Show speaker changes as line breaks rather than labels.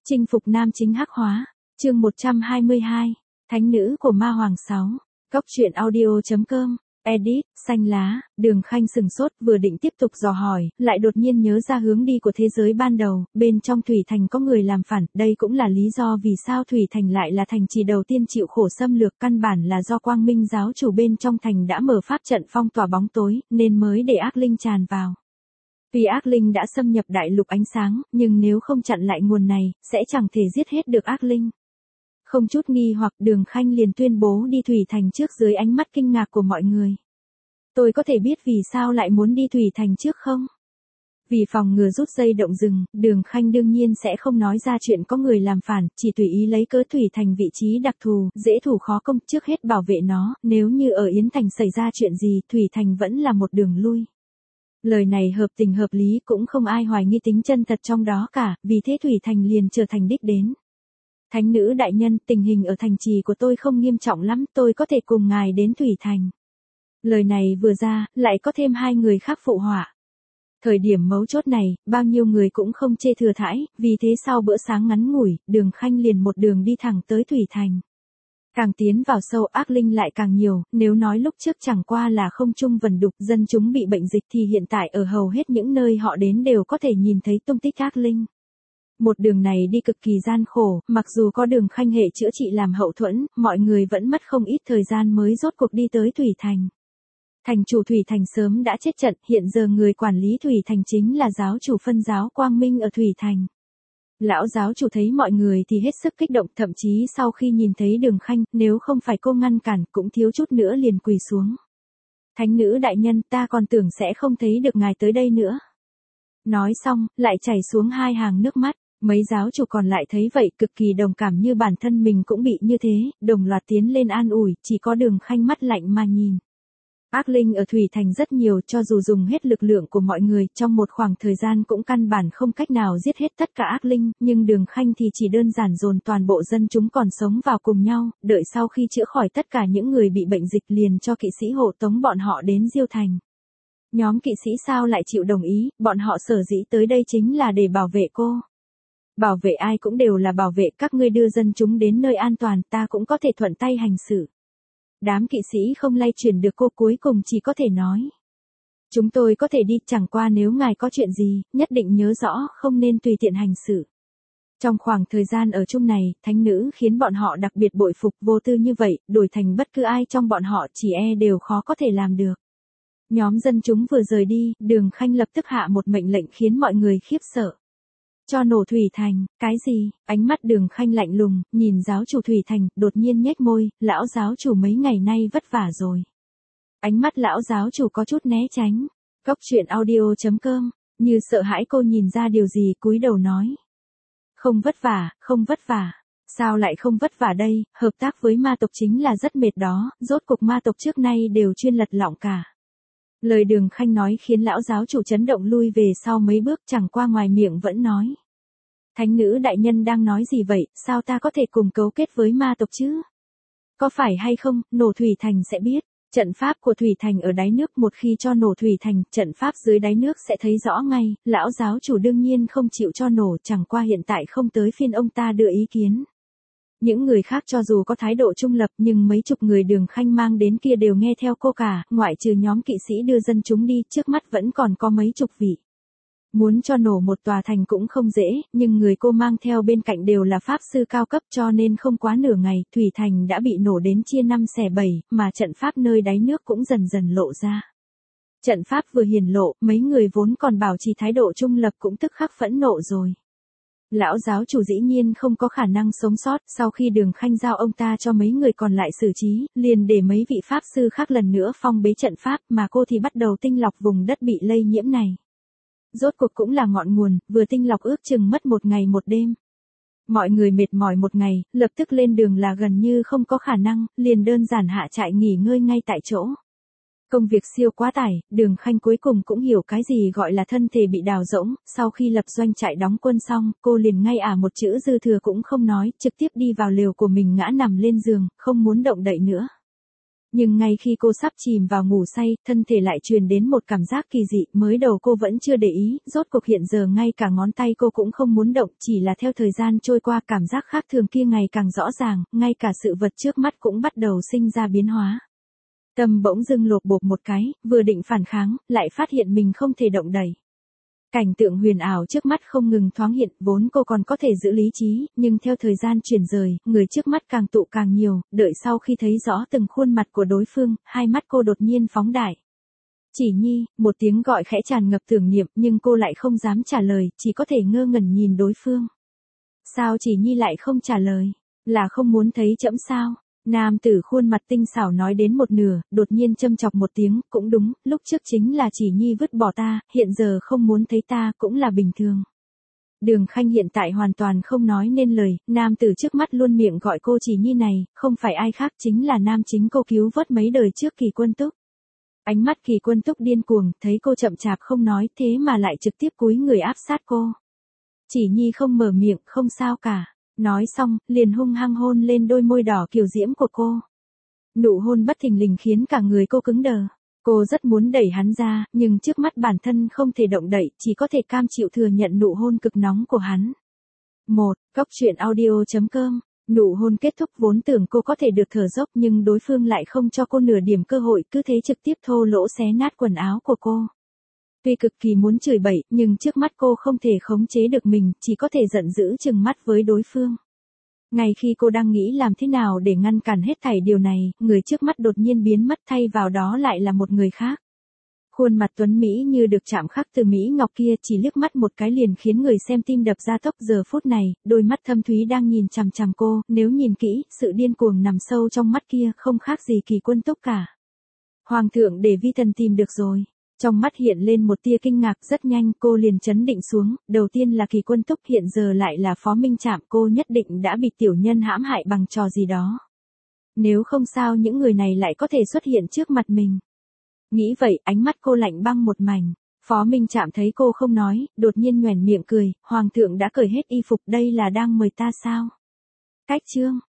Chinh phục nam chính hắc hóa. Chương 122. Thánh nữ của ma hoàng 6. Cốc truyện audio.com. Edit, xanh lá. Đường Khanh sừng sốt, vừa định tiếp tục dò hỏi, lại đột nhiên nhớ ra hướng đi của thế giới ban đầu, bên trong Thủy Thành có người làm phản, đây cũng là lý do vì sao Thủy Thành lại là thành trì đầu tiên chịu khổ xâm lược, căn bản là do Quang Minh giáo chủ bên trong thành đã mở pháp trận phong tỏa bóng tối, nên mới để ác linh tràn vào. Vì ác linh đã xâm nhập đại lục ánh sáng, nhưng nếu không chặn lại nguồn này, sẽ chẳng thể giết hết được ác linh. Không chút nghi hoặc, Đường Khanh liền tuyên bố đi Thủy Thành trước dưới ánh mắt kinh ngạc của mọi người. Tôi có thể biết vì sao lại muốn đi Thủy Thành trước không? Vì phòng ngừa rút dây động rừng, Đường Khanh đương nhiên sẽ không nói ra chuyện có người làm phản, chỉ tùy ý lấy cớ Thủy Thành vị trí đặc thù, dễ thủ khó công, trước hết bảo vệ nó, nếu như ở Yến Thành xảy ra chuyện gì, Thủy Thành vẫn là một đường lui. Lời này hợp tình hợp lý, cũng không ai hoài nghi tính chân thật trong đó cả, vì thế Thủy Thành liền trở thành đích đến. Thánh nữ đại nhân, tình hình ở thành trì của tôi không nghiêm trọng lắm, tôi có thể cùng ngài đến Thủy Thành. Lời này vừa ra, lại có thêm hai người khác phụ họa. Thời điểm mấu chốt này, bao nhiêu người cũng không chê thừa thãi, vì thế sau bữa sáng ngắn ngủi, Đường Khanh liền một đường đi thẳng tới Thủy Thành. Càng tiến vào sâu ác linh lại càng nhiều, nếu nói lúc trước chẳng qua là không trung vần đục dân chúng bị bệnh dịch thì hiện tại ở hầu hết những nơi họ đến đều có thể nhìn thấy tung tích ác linh. Một đường này đi cực kỳ gian khổ, mặc dù có Đường Khanh hệ chữa trị làm hậu thuẫn, mọi người vẫn mất không ít thời gian mới rốt cuộc đi tới Thủy Thành. Thành chủ Thủy Thành sớm đã chết trận, hiện giờ người quản lý Thủy Thành chính là giáo chủ phân giáo Quang Minh ở Thủy Thành. Lão giáo chủ thấy mọi người thì hết sức kích động, thậm chí sau khi nhìn thấy Đường Khanh, nếu không phải cô ngăn cản, cũng thiếu chút nữa liền quỳ xuống. Thánh nữ đại nhân, ta còn tưởng sẽ không thấy được ngài tới đây nữa. Nói xong, lại chảy xuống hai hàng nước mắt. Mấy giáo chủ còn lại thấy vậy, cực kỳ đồng cảm như bản thân mình cũng bị như thế, đồng loạt tiến lên an ủi, chỉ có Đường Khanh mắt lạnh mà nhìn. Ác linh ở Thủy Thành rất nhiều, cho dù dùng hết lực lượng của mọi người, trong một khoảng thời gian cũng căn bản không cách nào giết hết tất cả ác linh, nhưng Đường Khanh thì chỉ đơn giản dồn toàn bộ dân chúng còn sống vào cùng nhau, đợi sau khi chữa khỏi tất cả những người bị bệnh dịch liền cho kỵ sĩ hộ tống bọn họ đến Diêu Thành. Nhóm kỵ sĩ sao lại chịu đồng ý, bọn họ sở dĩ tới đây chính là để bảo vệ cô. Bảo vệ ai cũng đều là bảo vệ, các ngươi đưa dân chúng đến nơi an toàn, ta cũng có thể thuận tay hành xử. Đám kỵ sĩ không lay chuyển được cô, cuối cùng chỉ có thể nói. Chúng tôi có thể đi, chẳng qua nếu ngài có chuyện gì, nhất định nhớ rõ, không nên tùy tiện hành xử. Trong khoảng thời gian ở chung này, thánh nữ khiến bọn họ đặc biệt bội phục, vô tư như vậy, đổi thành bất cứ ai trong bọn họ chỉ đều khó có thể làm được. Nhóm dân chúng vừa rời đi, Đường Khanh lập tức hạ một mệnh lệnh khiến mọi người khiếp sợ. Cho nổ Thủy Thành, cái gì? Ánh mắt Đường Khanh lạnh lùng, nhìn giáo chủ Thủy Thành, đột nhiên nhếch môi, lão giáo chủ mấy ngày nay vất vả rồi. Ánh mắt lão giáo chủ có chút né tránh. Cốc truyện audio.com, như sợ hãi cô nhìn ra điều gì, cúi đầu nói. Không vất vả, không vất vả. Sao lại không vất vả đây, hợp tác với ma tộc chính là rất mệt đó, rốt cuộc ma tộc trước nay đều chuyên lật lọng cả. Lời Đường Khanh nói khiến lão giáo chủ chấn động lui về sau mấy bước, chẳng qua ngoài miệng vẫn nói. Thánh nữ đại nhân đang nói gì vậy, sao ta có thể cùng cấu kết với ma tộc chứ? Có phải hay không, nổ Thủy Thành sẽ biết. Trận pháp của Thủy Thành ở đáy nước, một khi cho nổ Thủy Thành, trận pháp dưới đáy nước sẽ thấy rõ ngay, lão giáo chủ đương nhiên không chịu cho nổ, chẳng qua hiện tại không tới phiên ông ta đưa ý kiến. Những người khác cho dù có thái độ trung lập nhưng mấy chục người Đường Khanh mang đến kia đều nghe theo cô cả, ngoại trừ nhóm kỵ sĩ đưa dân chúng đi, trước mắt vẫn còn có mấy chục vị. Muốn cho nổ một tòa thành cũng không dễ, nhưng người cô mang theo bên cạnh đều là pháp sư cao cấp cho nên không quá nửa ngày, Thủy Thành đã bị nổ đến chia 5 xẻ 7, mà trận pháp nơi đáy nước cũng dần dần lộ ra. Trận pháp vừa hiển lộ, mấy người vốn còn bảo trì thái độ trung lập cũng tức khắc phẫn nộ rồi. Lão giáo chủ dĩ nhiên không có khả năng sống sót, sau khi Đường Khanh giao ông ta cho mấy người còn lại xử trí, liền để mấy vị pháp sư khác lần nữa phong bế trận pháp, mà cô thì bắt đầu tinh lọc vùng đất bị lây nhiễm này. Rốt cuộc cũng là ngọn nguồn, vừa tinh lọc ước chừng mất 1 ngày 1 đêm. Mọi người mệt mỏi 1 ngày, lập tức lên đường là gần như không có khả năng, liền đơn giản hạ trại nghỉ ngơi ngay tại chỗ. Công việc siêu quá tải, Đường Khanh cuối cùng cũng hiểu cái gì gọi là thân thể bị đào rỗng, sau khi lập doanh trại đóng quân xong, cô liền ngay một chữ dư thừa cũng không nói, trực tiếp đi vào lều của mình ngã nằm lên giường, không muốn động đậy nữa. Nhưng ngay khi cô sắp chìm vào ngủ say, thân thể lại truyền đến một cảm giác kỳ dị, mới đầu cô vẫn chưa để ý, rốt cuộc hiện giờ ngay cả ngón tay cô cũng không muốn động, chỉ là theo thời gian trôi qua cảm giác khác thường kia ngày càng rõ ràng, ngay cả sự vật trước mắt cũng bắt đầu sinh ra biến hóa. Tâm bỗng dưng lột bột một cái, vừa định phản kháng, lại phát hiện mình không thể động đậy. Cảnh tượng huyền ảo trước mắt không ngừng thoáng hiện, vốn cô còn có thể giữ lý trí, nhưng theo thời gian chuyển rời, người trước mắt càng tụ càng nhiều, đợi sau khi thấy rõ từng khuôn mặt của đối phương, hai mắt cô đột nhiên phóng đại. Chỉ Nhi, một tiếng gọi khẽ tràn ngập tưởng niệm, nhưng cô lại không dám trả lời, chỉ có thể ngơ ngẩn nhìn đối phương. Sao Chỉ Nhi lại không trả lời? Là không muốn thấy trẫm sao? Nam tử khuôn mặt tinh xảo nói đến một nửa, đột nhiên châm chọc một tiếng, cũng đúng, lúc trước chính là Chỉ Nhi vứt bỏ ta, hiện giờ không muốn thấy ta, cũng là bình thường. Đường Khanh hiện tại hoàn toàn không nói nên lời, nam tử trước mắt luôn miệng gọi cô Chỉ Nhi này, không phải ai khác chính là nam chính cô cứu vớt mấy đời trước Kỳ Quân Túc. Ánh mắt Kỳ Quân Túc điên cuồng, thấy cô chậm chạp không nói, thế mà lại trực tiếp cúi người áp sát cô. Chỉ Nhi không mở miệng, không sao cả. Nói xong, liền hung hăng hôn lên đôi môi đỏ kiều diễm của cô. Nụ hôn bất thình lình khiến cả người cô cứng đờ. Cô rất muốn đẩy hắn ra, nhưng trước mắt bản thân không thể động đậy, chỉ có thể cam chịu thừa nhận nụ hôn cực nóng của hắn. Góc truyện audio.com. Nụ hôn kết thúc vốn tưởng cô có thể được thở dốc nhưng đối phương lại không cho cô nửa điểm cơ hội, cứ thế trực tiếp thô lỗ xé nát quần áo của cô. Tuy cực kỳ muốn chửi bậy, nhưng trước mắt cô không thể khống chế được mình, chỉ có thể giận dữ trừng mắt với đối phương. Ngay khi cô đang nghĩ làm thế nào để ngăn cản hết thảy điều này, người trước mắt đột nhiên biến mất thay vào đó lại là một người khác. Khuôn mặt tuấn Mỹ như được chạm khắc từ Mỹ Ngọc kia chỉ liếc mắt một cái liền khiến người xem tim đập ra tốc giờ phút này, đôi mắt thâm thúy đang nhìn chằm chằm cô, nếu nhìn kỹ, sự điên cuồng nằm sâu trong mắt kia không khác gì Kỳ Quân Túc cả. Hoàng thượng để vi thần tìm được rồi. Trong mắt hiện lên một tia kinh ngạc, rất nhanh cô liền chấn định xuống, đầu tiên là Kỳ Quân Túc hiện giờ lại là Phó Minh Trạm, cô nhất định đã bị tiểu nhân hãm hại bằng trò gì đó. Nếu không sao những người này lại có thể xuất hiện trước mặt mình. Nghĩ vậy, ánh mắt cô lạnh băng một mảnh. Phó Minh Trạm thấy cô không nói, đột nhiên nhoẻn miệng cười, Hoàng thượng đã cởi hết y phục, đây là đang mời ta sao? Cách chương